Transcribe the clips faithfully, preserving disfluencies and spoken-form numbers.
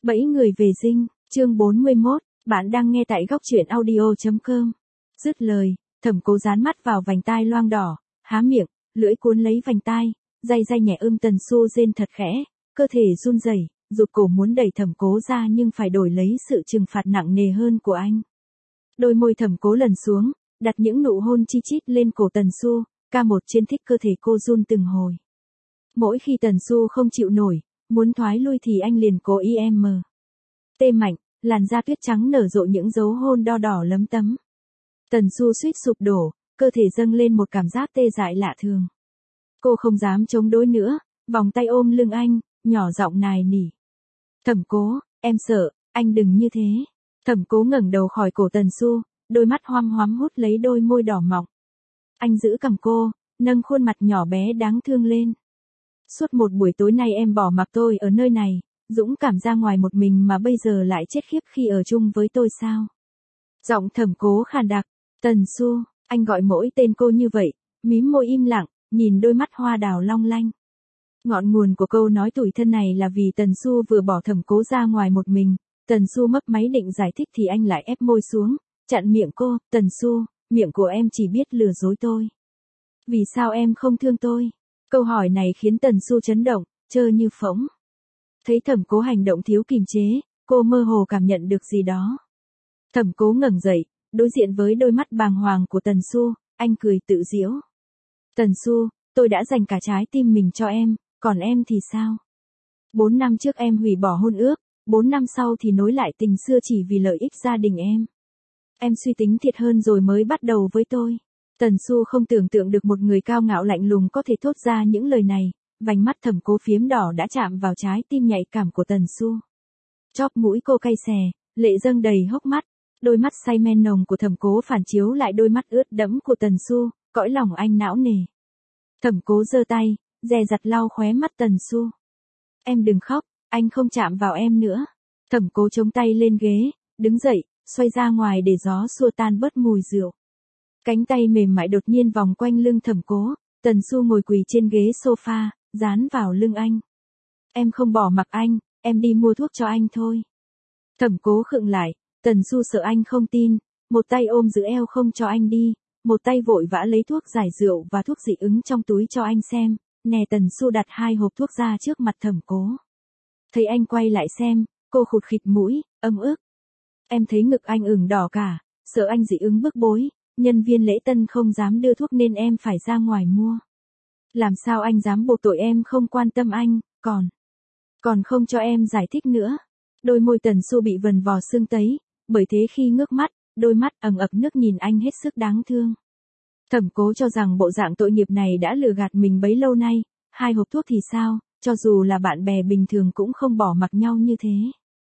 Bẫy người về dinh, chương bốn mươi mốt, bạn đang nghe tại góc truyện audio.com. Dứt lời, Thẩm Cố dán mắt vào vành tai loang đỏ, há miệng, lưỡi cuốn lấy vành tai, day day nhẹ ưm. Tần Xu rên thật khẽ, cơ thể run rẩy, rụt cổ muốn đẩy Thẩm Cố ra nhưng phải đổi lấy sự trừng phạt nặng nề hơn của anh. Đôi môi Thẩm Cố lần xuống, đặt những nụ hôn chi chít lên cổ Tần Xu, ca một trên thích cơ thể cô run từng hồi. Mỗi khi Tần Xu không chịu nổi, muốn thoái lui thì anh liền cố ý em mờ. Tê mạnh, làn da tuyết trắng nở rộ những dấu hôn đo đỏ lấm tấm. Tần Xu suýt sụp đổ, cơ thể dâng lên một cảm giác tê dại lạ thường. Cô không dám chống đối nữa, vòng tay ôm lưng anh, nhỏ giọng nài nỉ. Thẩm Cố, em sợ, anh đừng như thế. Thẩm Cố ngẩng đầu khỏi cổ Tần Xu, đôi mắt hoăm hoắm hút lấy đôi môi đỏ mọng. Anh giữ cằm cô, nâng khuôn mặt nhỏ bé đáng thương lên. Suốt một buổi tối nay em bỏ mặc tôi ở nơi này, dũng cảm ra ngoài một mình mà bây giờ lại chết khiếp khi ở chung với tôi sao? Giọng Thẩm Cố khàn đặc. Tần Xu, anh gọi mỗi tên cô như vậy, mím môi im lặng, nhìn đôi mắt hoa đào long lanh. Ngọn nguồn của câu nói tủi thân này là vì Tần Xu vừa bỏ Thẩm Cố ra ngoài một mình. Tần Xu mấp máy định giải thích thì anh lại ép môi xuống, chặn miệng cô. Tần Xu, miệng của em chỉ biết lừa dối tôi. Vì sao em không thương tôi? Câu hỏi này khiến Tần Xu chấn động, trơ như phỗng. Thấy Thẩm Cố hành động thiếu kiềm chế, cô mơ hồ cảm nhận được gì đó. Thẩm Cố ngẩng dậy, đối diện với đôi mắt bàng hoàng của Tần Xu, anh cười tự giễu. Tần Xu, tôi đã dành cả trái tim mình cho em, còn em thì sao? Bốn năm trước em hủy bỏ hôn ước, bốn năm sau thì nối lại tình xưa chỉ vì lợi ích gia đình em. Em suy tính thiệt hơn rồi mới bắt đầu với tôi. Tần Xu không tưởng tượng được một người cao ngạo lạnh lùng có thể thốt ra những lời này, vành mắt Thẩm Cố phiếm đỏ đã chạm vào trái tim nhạy cảm của Tần Xu. Chóp mũi cô cay xè, lệ dâng đầy hốc mắt, đôi mắt say men nồng của Thẩm Cố phản chiếu lại đôi mắt ướt đẫm của Tần Xu, cõi lòng anh não nề. Thẩm Cố giơ tay, dè dặt lau khóe mắt Tần Xu. Em đừng khóc, anh không chạm vào em nữa. Thẩm Cố chống tay lên ghế, đứng dậy, xoay ra ngoài để gió xua tan bớt mùi rượu. Cánh tay mềm mại đột nhiên vòng quanh lưng Thẩm Cố, Tần Xu ngồi quỳ trên ghế sofa, dán vào lưng anh. Em không bỏ mặc anh, em đi mua thuốc cho anh thôi. Thẩm Cố khựng lại, Tần Xu sợ anh không tin, một tay ôm giữ eo không cho anh đi, một tay vội vã lấy thuốc giải rượu và thuốc dị ứng trong túi cho anh xem, nè. Tần Xu đặt hai hộp thuốc ra trước mặt Thẩm Cố. Thấy anh quay lại xem, cô khụt khịt mũi, ấm ức. Em thấy ngực anh ửng đỏ cả, sợ anh dị ứng bức bối, nhân viên lễ tân không dám đưa thuốc nên em phải ra ngoài mua. Làm sao anh dám buộc tội em không quan tâm anh, còn... Còn không cho em giải thích nữa. Đôi môi Tần Xu bị vần vò sưng tấy, bởi thế khi ngước mắt, đôi mắt ẩn ực nước nhìn anh hết sức đáng thương. Thẩm Cố cho rằng bộ dạng tội nghiệp này đã lừa gạt mình bấy lâu nay, hai hộp thuốc thì sao, cho dù là bạn bè bình thường cũng không bỏ mặc nhau như thế.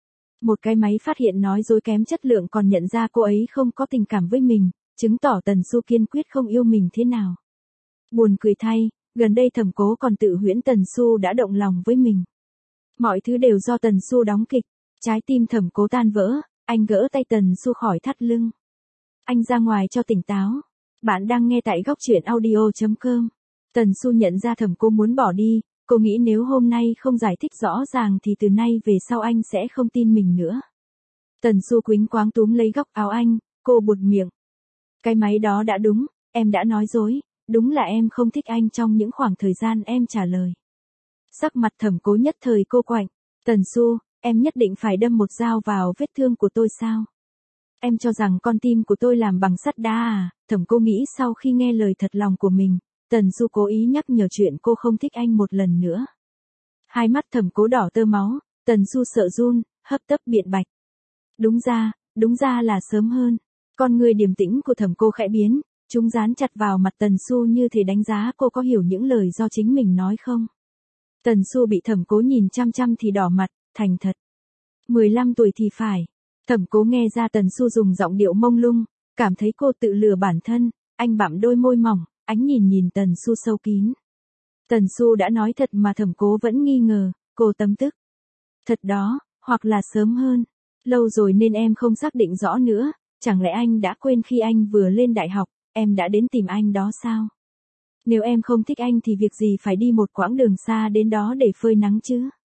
Một cái máy phát hiện nói dối kém chất lượng còn nhận ra cô ấy không có tình cảm với mình, chứng tỏ Tần Xu kiên quyết không yêu mình thế nào. Buồn cười thay, gần đây Thẩm Cố còn tự huyễn Tần Xu đã động lòng với mình. Mọi thứ đều do Tần Xu đóng kịch, trái tim Thẩm Cố tan vỡ, anh gỡ tay Tần Xu khỏi thắt lưng. Anh ra ngoài cho tỉnh táo. Bạn đang nghe tại góc truyện audio.com. Tần Xu nhận ra Thẩm Cố muốn bỏ đi, cô nghĩ nếu hôm nay không giải thích rõ ràng thì từ nay về sau anh sẽ không tin mình nữa. Tần Xu quýnh quáng túm lấy góc áo anh, cô buột miệng. Cái máy đó đã đúng, em đã nói dối, đúng là em không thích anh trong những khoảng thời gian em trả lời. Sắc mặt Thẩm Cố nhất thời cô quạnh. Tần Xu, em nhất định phải đâm một dao vào vết thương của tôi sao? Em cho rằng con tim của tôi làm bằng sắt đá à? Thẩm Cố nghĩ sau khi nghe lời thật lòng của mình, Tần Xu cố ý nhắc nhở chuyện cô không thích anh một lần nữa. Hai mắt Thẩm Cố đỏ tơ máu, Tần Xu sợ run, hấp tấp biện bạch. Đúng ra, đúng ra là sớm hơn. Con người điềm tĩnh của Thẩm Cố khẽ biến, chúng dán chặt vào mặt Tần Xu như thể đánh giá cô có hiểu những lời do chính mình nói không. Tần Xu bị Thẩm Cố nhìn chăm chăm thì đỏ mặt, thành thật. mười lăm tuổi thì phải. Thẩm Cố nghe ra Tần Xu dùng giọng điệu mông lung, cảm thấy cô tự lừa bản thân, anh bặm đôi môi mỏng, ánh nhìn nhìn Tần Xu sâu kín. Tần Xu đã nói thật mà Thẩm Cố vẫn nghi ngờ, cô tâm tức. Thật đó, hoặc là sớm hơn. Lâu rồi nên em không xác định rõ nữa, chẳng lẽ anh đã quên khi anh vừa lên đại học, em đã đến tìm anh đó sao? Nếu em không thích anh thì việc gì phải đi một quãng đường xa đến đó để phơi nắng chứ?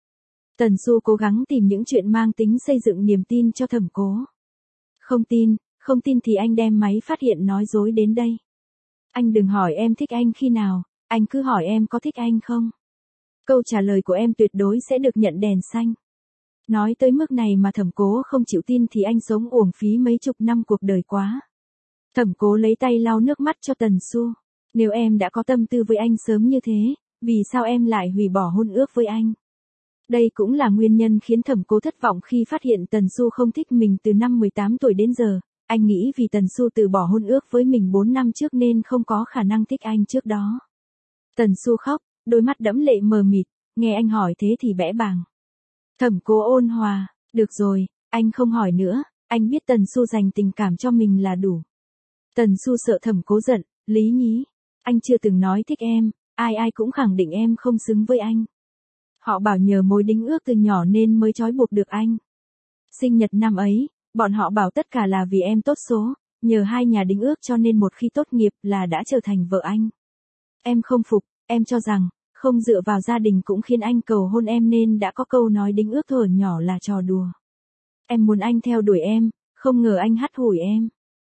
Tần Xu cố gắng tìm những chuyện mang tính xây dựng niềm tin cho Thẩm Cố. Không tin, không tin thì anh đem máy phát hiện nói dối đến đây. Anh đừng hỏi em thích anh khi nào, anh cứ hỏi em có thích anh không. Câu trả lời của em tuyệt đối sẽ được nhận đèn xanh. Nói tới mức này mà Thẩm Cố không chịu tin thì anh sống uổng phí mấy chục năm cuộc đời quá. Thẩm Cố lấy tay lau nước mắt cho Tần Xu. Nếu em đã có tâm tư với anh sớm như thế, vì sao em lại hủy bỏ hôn ước với anh? Đây cũng là nguyên nhân khiến Thẩm Cố thất vọng khi phát hiện Tần Xu không thích mình từ năm mười tám tuổi đến giờ. Anh nghĩ vì Tần Xu từ bỏ hôn ước với mình bốn năm trước nên không có khả năng thích anh trước đó. Tần Xu khóc, đôi mắt đẫm lệ mờ mịt, nghe anh hỏi thế thì bẽ bàng. Thẩm Cố ôn hòa, được rồi, anh không hỏi nữa, anh biết Tần Xu dành tình cảm cho mình là đủ. Tần Xu sợ Thẩm Cố giận, lý nhí, anh chưa từng nói thích em, ai ai cũng khẳng định em không xứng với anh. Họ bảo nhờ mối đính ước từ nhỏ nên mới trói buộc được anh. Sinh nhật năm ấy, bọn họ bảo tất cả là vì em tốt số, nhờ hai nhà đính ước cho nên một khi tốt nghiệp là đã trở thành vợ anh. Em không phục, em cho rằng, không dựa vào gia đình cũng khiến anh cầu hôn em nên đã có câu nói đính ước thuở nhỏ là trò đùa. Em muốn anh theo đuổi em, không ngờ anh hắt hủi em.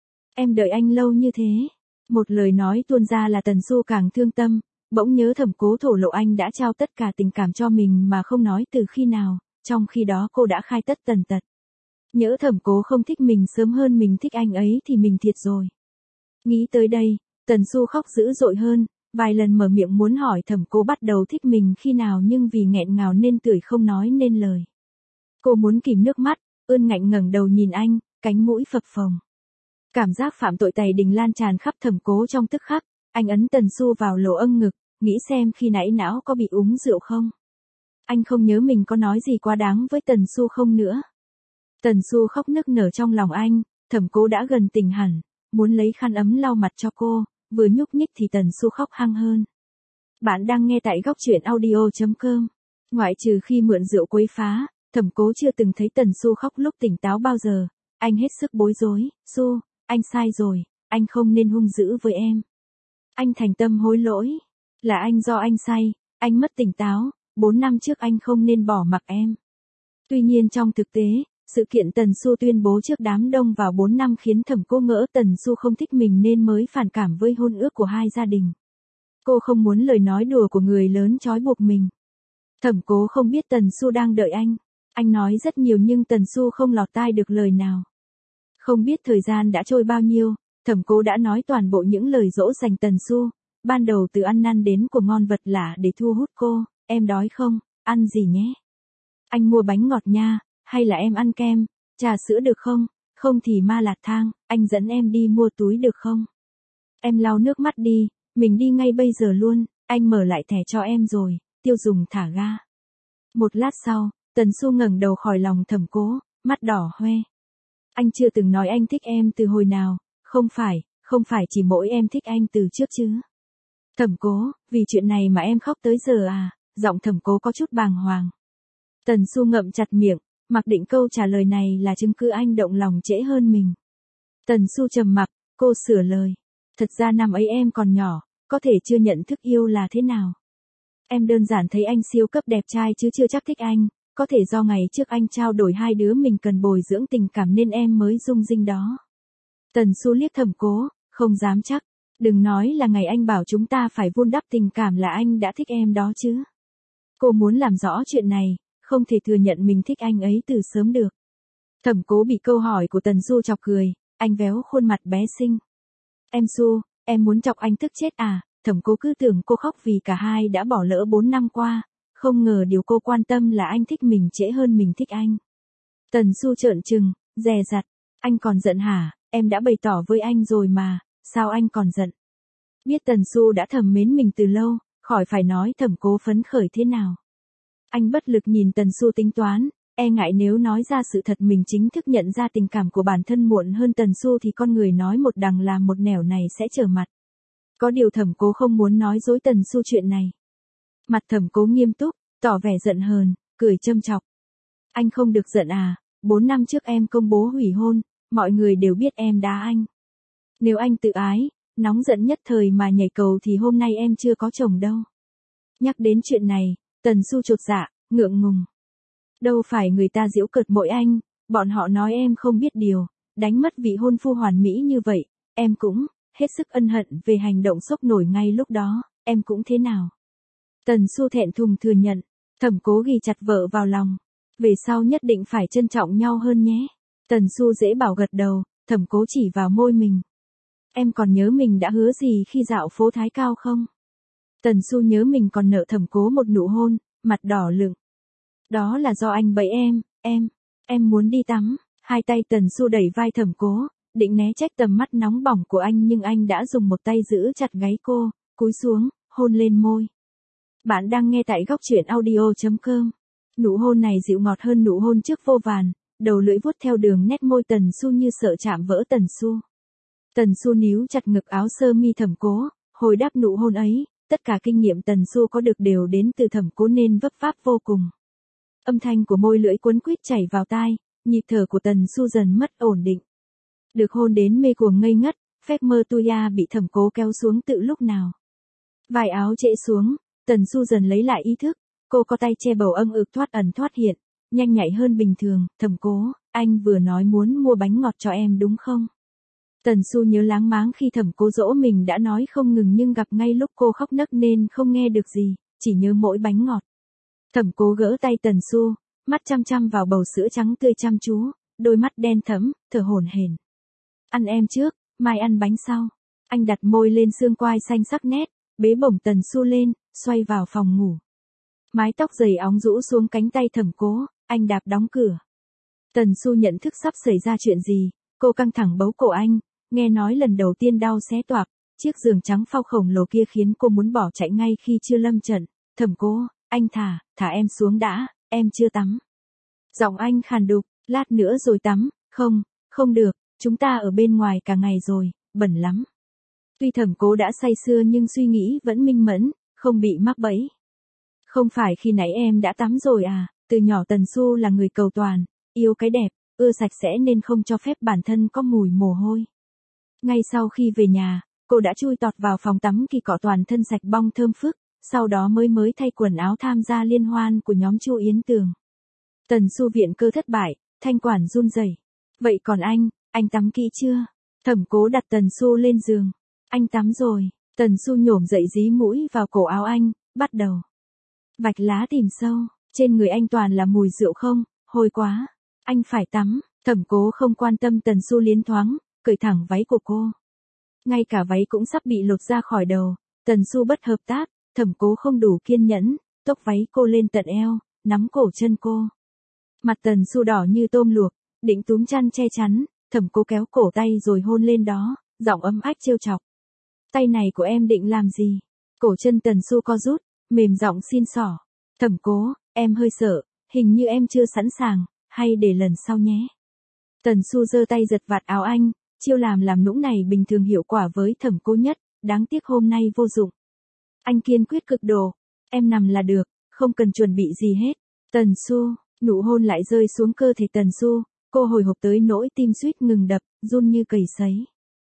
Em đợi anh lâu như thế. Một lời nói tuôn ra là Tần Xu càng thương tâm, bỗng nhớ Thẩm Cố thổ lộ anh đã trao tất cả tình cảm cho mình mà không nói từ khi nào, trong khi đó cô đã khai tất tần tật. Nhỡ Thẩm Cố không thích mình sớm hơn mình thích anh ấy thì mình thiệt rồi. Nghĩ tới đây, Tần Xu khóc dữ dội hơn, vài lần mở miệng muốn hỏi Thẩm Cố bắt đầu thích mình khi nào nhưng vì nghẹn ngào nên tưởi không nói nên lời. Cô muốn kìm nước mắt, ươn ngạnh ngẩng đầu nhìn anh, cánh mũi phập phồng. Cảm giác phạm tội tày đình lan tràn khắp Thẩm Cố trong tức khắc, anh ấn Tần Xu vào lỗ âng ngực, nghĩ xem khi nãy não có bị uống rượu không. Anh không nhớ mình có nói gì quá đáng với Tần Xu không nữa. Tần Xu khóc nức nở trong lòng anh, Thẩm Cố đã gần tỉnh hẳn, muốn lấy khăn ấm lau mặt cho cô, vừa nhúc nhích thì Tần Xu khóc hăng hơn. Bạn đang nghe tại góc truyện audio chấm com. Ngoại trừ khi mượn rượu quấy phá, Thẩm Cố chưa từng thấy Tần Xu khóc lúc tỉnh táo bao giờ. Anh hết sức bối rối, Xu, anh sai rồi, anh không nên hung dữ với em. Anh thành tâm hối lỗi, là anh do anh say, anh mất tỉnh táo, bốn năm trước anh không nên bỏ mặc em. Tuy nhiên trong thực tế, sự kiện Tần Xu tuyên bố trước đám đông vào bốn năm khiến Thẩm Cố ngỡ Tần Xu không thích mình nên mới phản cảm với hôn ước của hai gia đình. Cô không muốn lời nói đùa của người lớn trói buộc mình. Thẩm Cố không biết Tần Xu đang đợi anh. Anh nói rất nhiều nhưng Tần Xu không lọt tai được lời nào. Không biết thời gian đã trôi bao nhiêu, Thẩm Cố đã nói toàn bộ những lời dỗ dành Tần Xu, ban đầu từ ăn năn đến của ngon vật lạ để thu hút cô. Em đói không, ăn gì nhé? Anh mua bánh ngọt nha, hay là em ăn kem, trà sữa được không? Không thì ma lạt thang, anh dẫn em đi mua túi được không? Em lau nước mắt đi, mình đi ngay bây giờ luôn, anh mở lại thẻ cho em rồi, tiêu dùng thả ga. Một lát sau, Tần Xu ngẩng đầu khỏi lòng Thẩm Cố, mắt đỏ hoe. Anh chưa từng nói anh thích em từ hồi nào, không phải, không phải chỉ mỗi em thích anh từ trước chứ. Thẩm Cố, vì chuyện này mà em khóc tới giờ à, giọng Thẩm Cố có chút bàng hoàng. Tần Xu ngậm chặt miệng, mặc định câu trả lời này là chứng cứ anh động lòng trễ hơn mình. Tần Xu trầm mặc, cô sửa lời. Thật ra năm ấy em còn nhỏ, có thể chưa nhận thức yêu là thế nào. Em đơn giản thấy anh siêu cấp đẹp trai chứ chưa chắc thích anh, có thể do ngày trước anh trao đổi hai đứa mình cần bồi dưỡng tình cảm nên em mới rung rinh đó. Tần Xu liếc Thẩm Cố, không dám chắc, đừng nói là ngày anh bảo chúng ta phải vun đắp tình cảm là anh đã thích em đó chứ. Cô muốn làm rõ chuyện này, không thể thừa nhận mình thích anh ấy từ sớm được. Thẩm Cố bị câu hỏi của Tần Xu chọc cười, anh véo khuôn mặt bé xinh. Em Xu, em muốn chọc anh tức chết à? Thẩm Cố cứ tưởng cô khóc vì cả hai đã bỏ lỡ bốn năm qua, không ngờ điều cô quan tâm là anh thích mình trễ hơn mình thích anh. Tần Xu trợn trừng, dè dặt, anh còn giận hả? Em đã bày tỏ với anh rồi mà, sao anh còn giận? Biết Tần Xu đã thầm mến mình từ lâu, khỏi phải nói Thẩm Cố phấn khởi thế nào. Anh bất lực nhìn Tần Xu tính toán, e ngại nếu nói ra sự thật mình chính thức nhận ra tình cảm của bản thân muộn hơn Tần Xu thì con người nói một đằng làm một nẻo này sẽ trở mặt. Có điều Thẩm Cố không muốn nói dối Tần Xu chuyện này. Mặt Thẩm Cố nghiêm túc, tỏ vẻ giận hờn, cười châm chọc. Anh không được giận à, bốn năm trước em công bố hủy hôn, mọi người đều biết em đá anh. Nếu anh tự ái, nóng giận nhất thời mà nhảy cầu thì hôm nay em chưa có chồng đâu. Nhắc đến chuyện này, Tần Xu chột dạ, ngượng ngùng. Đâu phải người ta giễu cợt mỗi anh, bọn họ nói em không biết điều, đánh mất vị hôn phu hoàn mỹ như vậy, em cũng, hết sức ân hận về hành động sốc nổi ngay lúc đó, em cũng thế nào. Tần Xu thẹn thùng thừa nhận, Thẩm Cố ghi chặt vợ vào lòng. Về sau nhất định phải trân trọng nhau hơn nhé. Tần Xu dễ bảo gật đầu, Thẩm Cố chỉ vào môi mình. Em còn nhớ mình đã hứa gì khi dạo phố Thái Cao không? Tần Xu nhớ mình còn nợ Thẩm Cố một nụ hôn, mặt đỏ lựng. Đó là do anh bẫy em, em, em muốn đi tắm. Hai tay Tần Xu đẩy vai Thẩm Cố, định né trách tầm mắt nóng bỏng của anh nhưng anh đã dùng một tay giữ chặt gáy cô, cúi xuống, hôn lên môi. Bạn đang nghe tại góc truyện audio chấm com. Nụ hôn này dịu ngọt hơn nụ hôn trước vô vàn, đầu lưỡi vuốt theo đường nét môi Tần Xu như sợ chạm vỡ Tần Xu. Tần Xu níu chặt ngực áo sơ mi Thẩm Cố, hồi đáp nụ hôn ấy, tất cả kinh nghiệm Tần Xu có được đều đến từ Thẩm Cố nên vấp váp vô cùng. Âm thanh của môi lưỡi cuốn quýt chảy vào tai, nhịp thở của Tần Xu dần mất ổn định. Được hôn đến mê cuồng ngây ngất, phép mơ Tuya bị Thẩm Cố kéo xuống tự lúc nào. Vài áo trễ xuống, Tần Xu dần lấy lại ý thức, cô có tay che bầu âng ực thoát ẩn thoát hiện, nhanh nhạy hơn bình thường. Thẩm Cố, anh vừa nói muốn mua bánh ngọt cho em đúng không? Tần Xu nhớ láng máng khi Thẩm Cố dỗ mình đã nói không ngừng nhưng gặp ngay lúc cô khóc nấc nên không nghe được gì, chỉ nhớ mỗi bánh ngọt. Thẩm Cố gỡ tay Tần Xu, mắt chăm chăm vào bầu sữa trắng tươi chăm chú, đôi mắt đen thẫm, thở hổn hển. Ăn em trước, mai ăn bánh sau. Anh đặt môi lên xương quai xanh sắc nét, bế bổng Tần Xu lên, xoay vào phòng ngủ. Mái tóc dày óng rũ xuống cánh tay Thẩm Cố, anh đạp đóng cửa. Tần Xu nhận thức sắp xảy ra chuyện gì, cô căng thẳng bấu cổ anh, nghe nói lần đầu tiên đau xé toạc, chiếc giường trắng phao khổng lồ kia khiến cô muốn bỏ chạy ngay khi chưa lâm trận. Thẩm Cố, anh thả, thả em xuống đã, em chưa tắm. Giọng anh khàn đục, lát nữa rồi tắm, không, không được, chúng ta ở bên ngoài cả ngày rồi, bẩn lắm. Tuy Thẩm Cố đã say sưa nhưng suy nghĩ vẫn minh mẫn, không bị mắc bẫy. Không phải khi nãy em đã tắm rồi à, từ nhỏ Tần Xu là người cầu toàn, yêu cái đẹp, ưa sạch sẽ nên không cho phép bản thân có mùi mồ hôi. Ngay sau khi về nhà, cô đã chui tọt vào phòng tắm kỳ cọ toàn thân sạch bong thơm phức, sau đó mới mới thay quần áo tham gia liên hoan của nhóm Chu Yến Tường. Tần Xu viện cơ thất bại, thanh quản run rẩy. Vậy còn anh, anh tắm kỹ chưa? Thẩm Cố đặt Tần Xu lên giường. Anh tắm rồi. Tần Xu nhổm dậy dí mũi vào cổ áo anh, bắt đầu vạch lá tìm sâu. Trên người anh toàn là mùi rượu không, hôi quá. Anh phải tắm. Thẩm Cố không quan tâm Tần Xu liến thoáng, cởi thẳng váy của cô. Ngay cả váy cũng sắp bị lột ra khỏi đầu. Tần Xu bất hợp tác, Thẩm Cố không đủ kiên nhẫn, tốc váy cô lên tận eo, nắm cổ chân cô. Mặt Tần Xu đỏ như tôm luộc, định túm chăn che chắn, Thẩm Cố kéo cổ tay rồi hôn lên đó, giọng ấm ách trêu chọc. Tay này của em định làm gì? Cổ chân Tần Xu co rút, mềm giọng xin xỏ. Thẩm Cố, em hơi sợ, hình như em chưa sẵn sàng, hay để lần sau nhé. Tần Xu giơ tay giật vạt áo anh, chiêu làm làm nũng này bình thường hiệu quả với Thẩm Cố nhất, đáng tiếc hôm nay vô dụng. Anh kiên quyết cực độ, em nằm là được, không cần chuẩn bị gì hết. Tần Xu, nụ hôn lại rơi xuống cơ thể Tần Xu, cô hồi hộp tới nỗi tim suýt ngừng đập, run như cầy sấy.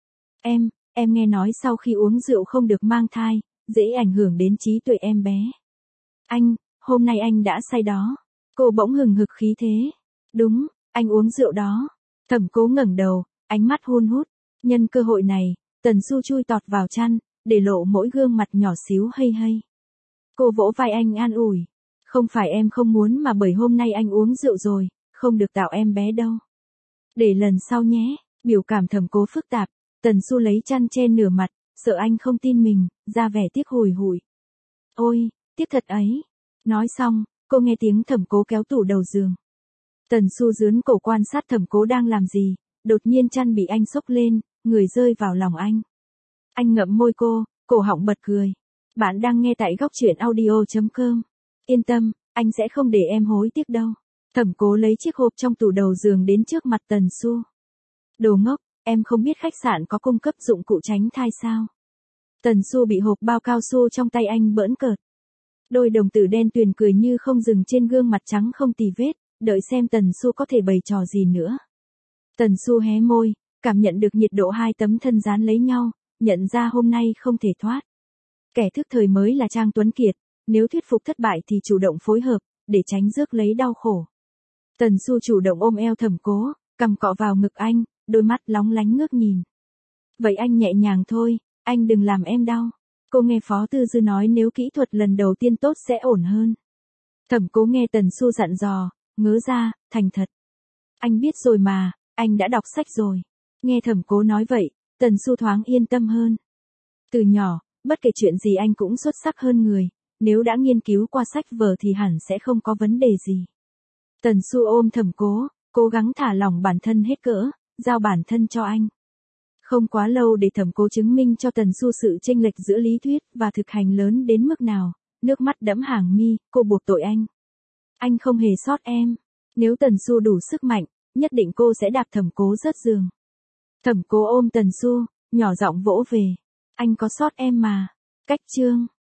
Em, em nghe nói sau khi uống rượu không được mang thai, dễ ảnh hưởng đến trí tuệ em bé. Anh, hôm nay anh đã say đó. Cô bỗng hừng hực khí thế. Đúng, anh uống rượu đó. Thẩm Cố ngẩng đầu, ánh mắt hun hút. Nhân cơ hội này, Tần Xu chui tọt vào chăn, để lộ mỗi gương mặt nhỏ xíu hây hây. Cô vỗ vai anh an ủi. Không phải em không muốn mà bởi hôm nay anh uống rượu rồi, không được tạo em bé đâu. Để lần sau nhé. Biểu cảm Thẩm Cố phức tạp, Tần Xu lấy chăn che nửa mặt, sợ anh không tin mình, ra vẻ tiếc hùi hụi. Ôi, tiếc thật ấy. Nói xong, cô nghe tiếng Thẩm Cố kéo tủ đầu giường. Tần Xu dướn cổ quan sát Thẩm Cố đang làm gì, đột nhiên chăn bị anh xốc lên, người rơi vào lòng anh. Anh ngậm môi cô, cổ họng bật cười. Bạn đang nghe tại góc truyện audio chấm com. Yên tâm, anh sẽ không để em hối tiếc đâu. Thẩm Cố lấy chiếc hộp trong tủ đầu giường đến trước mặt Tần Xu. Đồ ngốc, em không biết khách sạn có cung cấp dụng cụ tránh thai sao? Tần Xu bị hộp bao cao su trong tay anh bỡn cợt. Đôi đồng tử đen tuyền cười như không dừng trên gương mặt trắng không tì vết, đợi xem Tần Xu có thể bày trò gì nữa. Tần Xu hé môi, cảm nhận được nhiệt độ hai tấm thân dán lấy nhau, nhận ra hôm nay không thể thoát. Kẻ thức thời mới là Trang Tuấn Kiệt, nếu thuyết phục thất bại thì chủ động phối hợp, để tránh rước lấy đau khổ. Tần Xu chủ động ôm eo Thẩm Cố, cằm cọ vào ngực anh, đôi mắt lóng lánh ngước nhìn. Vậy anh nhẹ nhàng thôi, anh đừng làm em đau. Cô nghe Phó Tư Dư nói nếu kỹ thuật lần đầu tiên tốt sẽ ổn hơn. Thẩm Cố nghe Tần Xu dặn dò, ngớ ra, thành thật. Anh biết rồi mà, anh đã đọc sách rồi. Nghe Thẩm Cố nói vậy, Tần Xu thoáng yên tâm hơn. Từ nhỏ, bất kể chuyện gì anh cũng xuất sắc hơn người, nếu đã nghiên cứu qua sách vở thì hẳn sẽ không có vấn đề gì. Tần Xu ôm Thẩm Cố, cố gắng thả lỏng bản thân hết cỡ, giao bản thân cho anh. Không quá lâu để Thẩm Cố chứng minh cho Tần Xu sự chênh lệch giữa lý thuyết và thực hành lớn đến mức nào, nước mắt đẫm hàng mi, cô buộc tội anh. Anh không hề sót em. Nếu Tần Xu đủ sức mạnh, nhất định cô sẽ đạp Thẩm Cố rớt giường. Thẩm Cố ôm Tần Xu, nhỏ giọng vỗ về. Anh có sót em mà. Cách chương